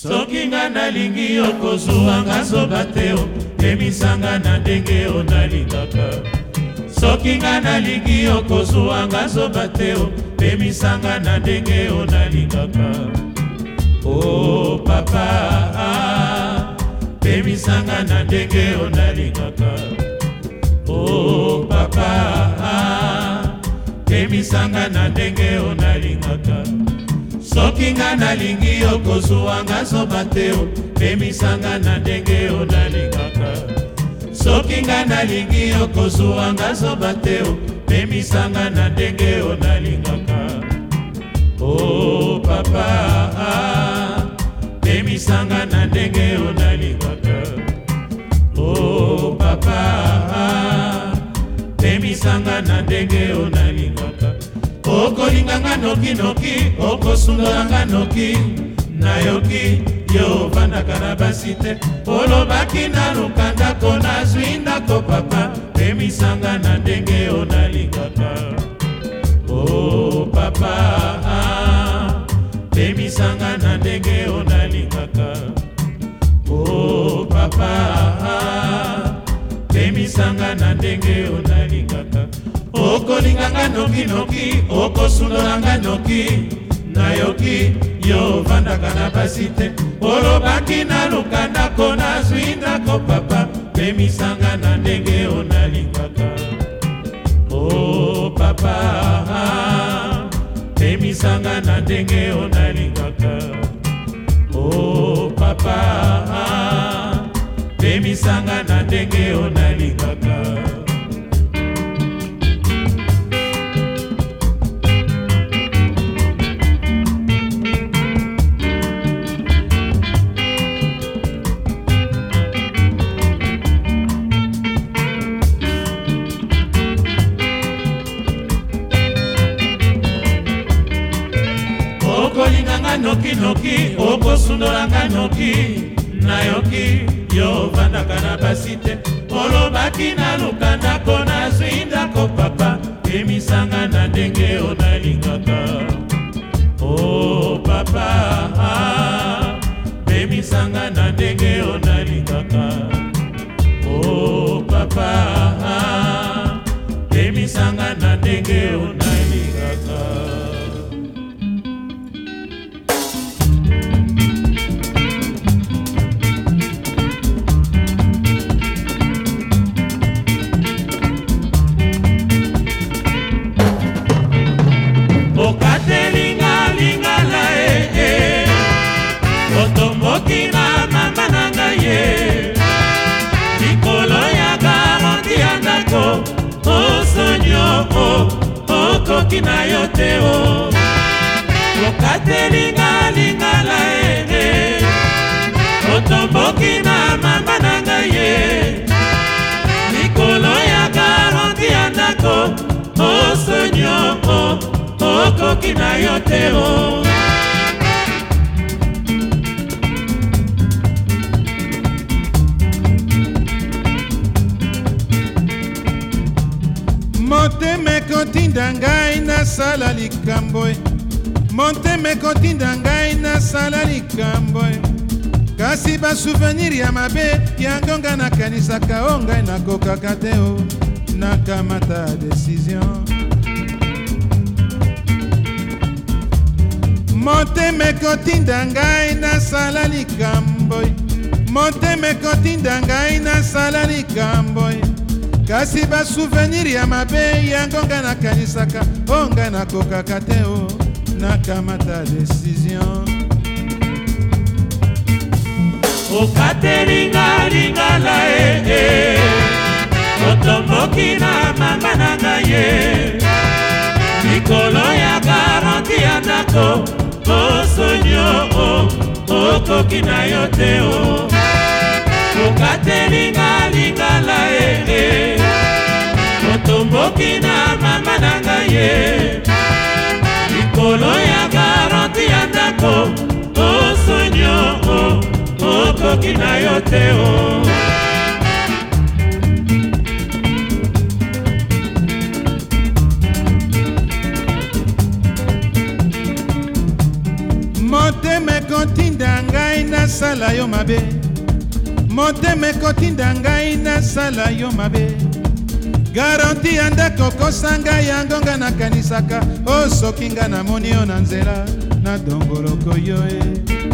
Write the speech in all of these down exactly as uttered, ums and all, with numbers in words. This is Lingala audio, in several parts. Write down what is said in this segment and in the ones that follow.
Soki nga nalingi yo kozwa nga zoba te o, emisanga na ndenge o nalingaka. Soki nga nalingi yo kozwa nga zoba te o, emisanga na ndenge o nalingaka. Oh papa, emisanga na ndenge o nalingaka. Oh papa, emisanga na ndenge o nalingaka. Soki nga nalingi yo kozwa nga zoba te o, emisanga na ndenge o nalingaka. Soki nga nalingi yo kozwa nga zoba te o, emisanga na ndenge o nalingaka. Oh papa, emisanga na ndenge o nalingaka. Oh papa, emisanga na ndenge o nalingaka. Okolinganga noki noki, okosundolanga noki, nayoki yo vandaka na basite. Olobaki na lukanda kona zwindako papa, emisanga na ndenge o nalingaka. Oh papa, emisanga na ndenge o nalingaka. Oh papa, emisanga na ndenge o nalingaka. Okolinganga noki noki, okosundolanga noki, nayoki yo vandaka na basite. Olobaki na lukanda kona zwindako papa, emisanga na ndenge o nalingaka. Oh papa, emisanga na ndenge o nalingaka. Oh papa, emisanga na ndenge o nalingaka. Okolinganga noki noki, okosundolanga noki, nayoki yo vandaka na basite. Olobaki na lukanda kona zwindako papa, emisanga na ndenge o nalingaka. Oh papa, emisanga na ndenge o nalingaka. Oh papa, emisanga na ndenge o nalingaka. Otomboki na mama nanga ye, likolo ya garanti ya ndako, osonyo o, okoki na yo te o. Okatelinga lingala e, otomboki na mama nanga ye, likolo ya garanti ya ndako, osonyo o, okoki na yo te o. Motema kotinda ngai nasala likambo, motema kotinda ngai nasala likambo, kasi ba souvenir ya mabe yango nga nakanisaka o ngai nakokaka te o, nakamata decision. Motema kotinda ngai nasala likambo, motema kotinda ngai nasala likambo, kasi ba souvenir ya mabe yango nga nakanisaka o ngai nakokaka te o, nakamata decision. Okatelinga lingala e, e, otomboki na mama nanga ye, likolo ya garanti ya ndako, osonyo o, okoki na yo te o. Okatelinga lingala e, e, otomboki na mama nanga ye, likolo ya garanti ya ndako, osonyo o, okoki na yo te o. Motema kotinda ngai na nasala yo mabe, motema ekotinda ngai nasala yo mabe. Garanti ya ndako kosa ngai yango nga nakanisaka, o soki nga namoni yo na nzela na dongoloko yo e.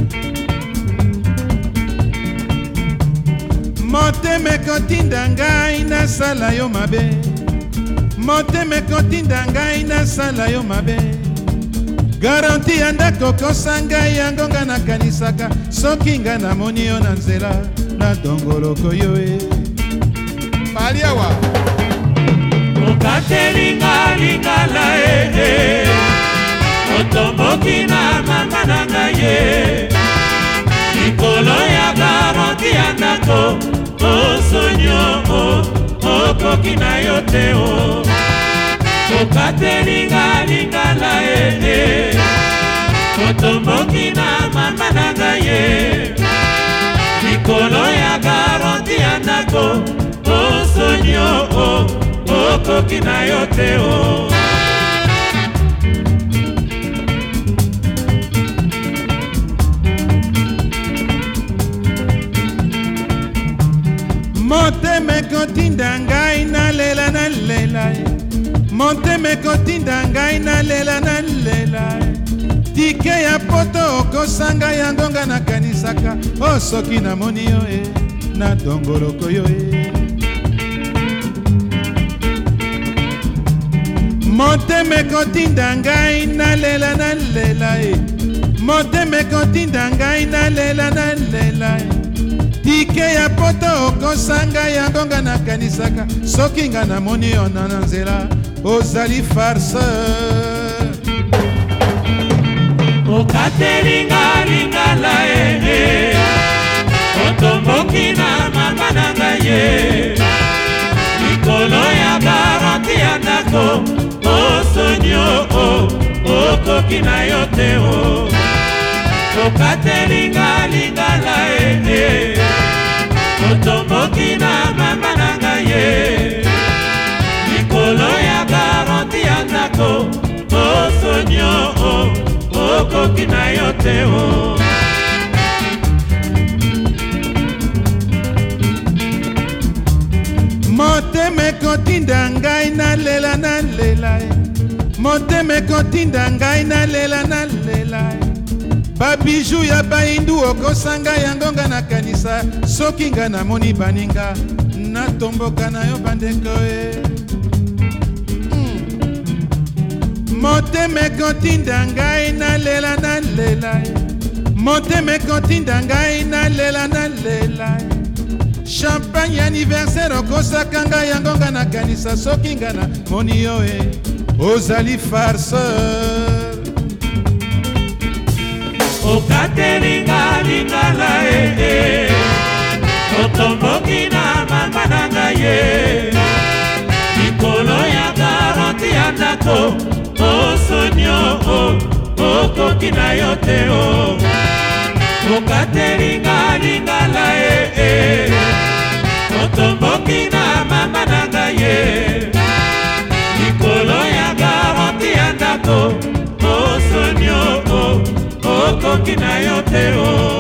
Motema ekotinda ngai nasala yo mabe, motema ekotinda ngai nasala yo mabe. Garanti ya ndako kosa ngai yango nga nakanisaka, soki nga namoni yo na nzela na dongoloko yo e. Paliawa okatelinga lingala e, otomboki na mama na ngai ye. Likolo ya garanti ya ndako osonyo okoki na yo te o. Okatelinga lingala e, otomboki na mama na ngai ye. Likolo ya garanti ya ndako osonyo okoki na yo te o. Motema ekotinda ngai nalela nalela, motema ekotinda ngai nalela nalela. Tike ya poto okosanga yango nga nakanisaka, o soki namoni yo e na dongoloko yo e. Motema ekotinda ngai nalela nalela, motema ekotinda ngai nalela nalela. Tike ya poto okosanga yango nga nakanisaka, soki nga namoni yo na nzela ozali farceur. Okatelinga lingala e, otomboki na mama na ngai ye. Likolo ya garanti ya ndako osonyo okoki na yo te o. Okatelinga lingala e, otomboki na mama na ngai ye. Likolo ya garanti ya ndako osonyo okoki na yo te o. Motema ekotinda ngai nalela nalela, motema ekotinda ngai nalela nalela. Babiju ya baindu okosanga yango nga nakanisa, soki nga namoni baninga natomboka na yo bandeko e. mm. Motema ekotinda ngai nalela nalela, motema ekotinda ngai nalela nalela. Champagne anniversaire okosaka ngai yango nga nakanisa, soki nga namoni yo e ozali farceur. Okatelinga lingala e, otomboki na mama na ngai ye. Likolo ya garanti ya ndako osonyo okoki na yo te o. Okatelinga lingala e, otomboki na mama na ngai ye. Likolo ya garanti ya ndako osonyo okoki na yo te o.